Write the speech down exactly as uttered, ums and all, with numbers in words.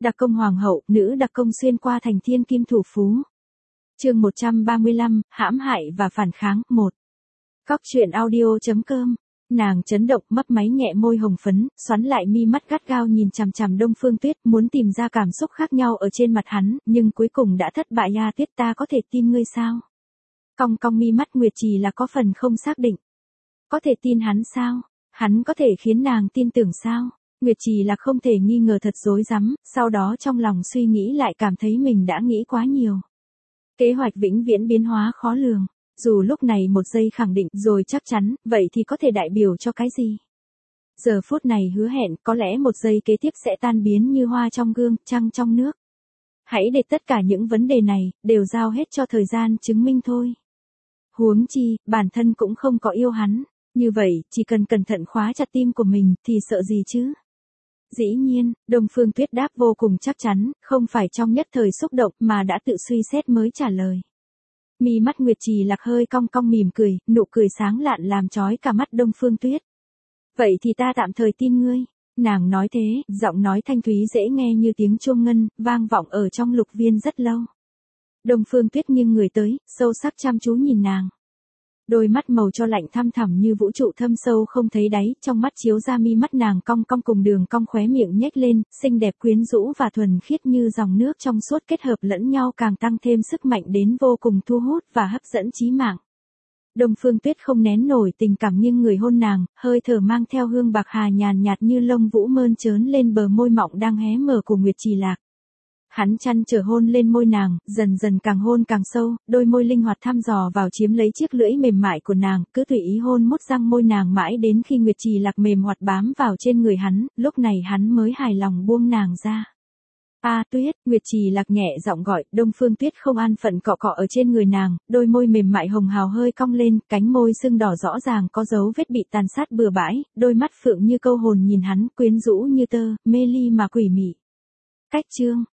Đặc công hoàng hậu, nữ đặc công xuyên qua thành thiên kim thủ phú. Chương một trăm ba mươi lăm, hãm hại và phản kháng, một. Cóc truyện audio.com. Nàng chấn động, mấp máy nhẹ môi hồng phấn, xoắn lại mi mắt gắt gao nhìn chằm chằm Đông Phương Tuyết, muốn tìm ra cảm xúc khác nhau ở trên mặt hắn, nhưng cuối cùng đã thất bại. Ya Tuyết, ta có thể tin ngươi sao? Cong cong mi mắt Nguyệt Trì là có phần không xác định. Có thể tin hắn sao? Hắn có thể khiến nàng tin tưởng sao? Nguyệt Trì là không thể nghi ngờ thật rối rắm, sau đó trong lòng suy nghĩ lại cảm thấy mình đã nghĩ quá nhiều. Kế hoạch vĩnh viễn biến hóa khó lường. Dù lúc này một giây khẳng định rồi chắc chắn, vậy thì có thể đại biểu cho cái gì? Giờ phút này hứa hẹn, có lẽ một giây kế tiếp sẽ tan biến như hoa trong gương, trăng trong nước. Hãy để tất cả những vấn đề này, đều giao hết cho thời gian chứng minh thôi. Huống chi, bản thân cũng không có yêu hắn. Như vậy, chỉ cần cẩn thận khóa chặt tim của mình, thì sợ gì chứ? Dĩ nhiên, Đông Phương Tuyết đáp vô cùng chắc chắn, không phải trong nhất thời xúc động mà đã tự suy xét mới trả lời. Mi mắt Nguyệt Trì Lạc hơi cong cong mỉm cười, nụ cười sáng lạn làm chói cả mắt Đông Phương Tuyết. Vậy thì ta tạm thời tin ngươi. Nàng nói thế, giọng nói thanh thúy dễ nghe như tiếng chuông ngân, vang vọng ở trong lục viên rất lâu. Đông Phương Tuyết nghiêng người tới, sâu sắc chăm chú nhìn nàng. Đôi mắt màu cho lạnh thăm thẳm như vũ trụ thâm sâu không thấy đáy, trong mắt chiếu ra mi mắt nàng cong cong cùng đường cong khóe miệng nhếch lên, xinh đẹp quyến rũ và thuần khiết như dòng nước trong suốt kết hợp lẫn nhau càng tăng thêm sức mạnh đến vô cùng thu hút và hấp dẫn chí mạng. Đông Phương Tuyết không nén nổi tình cảm nghiêng người hôn nàng, hơi thở mang theo hương bạc hà nhàn nhạt như lông vũ mơn trớn lên bờ môi mọng đang hé mở của Nguyệt Trì Lạc. Hắn chăn trở hôn lên môi nàng, dần dần càng hôn càng sâu, đôi môi linh hoạt thăm dò vào chiếm lấy chiếc lưỡi mềm mại của nàng, cứ tùy ý hôn mút răng môi nàng mãi đến khi Nguyệt Trì Lạc mềm hoạt bám vào trên người hắn, lúc này hắn mới hài lòng buông nàng ra. A Tuyết, Nguyệt Trì Lạc nhẹ giọng gọi, Đông Phương Tuyết không an phận cọ cọ ở trên người nàng, đôi môi mềm mại hồng hào hơi cong lên, cánh môi sưng đỏ rõ ràng có dấu vết bị tàn sát bừa bãi, đôi mắt phượng như câu hồn nhìn hắn, quyến rũ như tơ, mê ly mà quỷ mị. Cách chương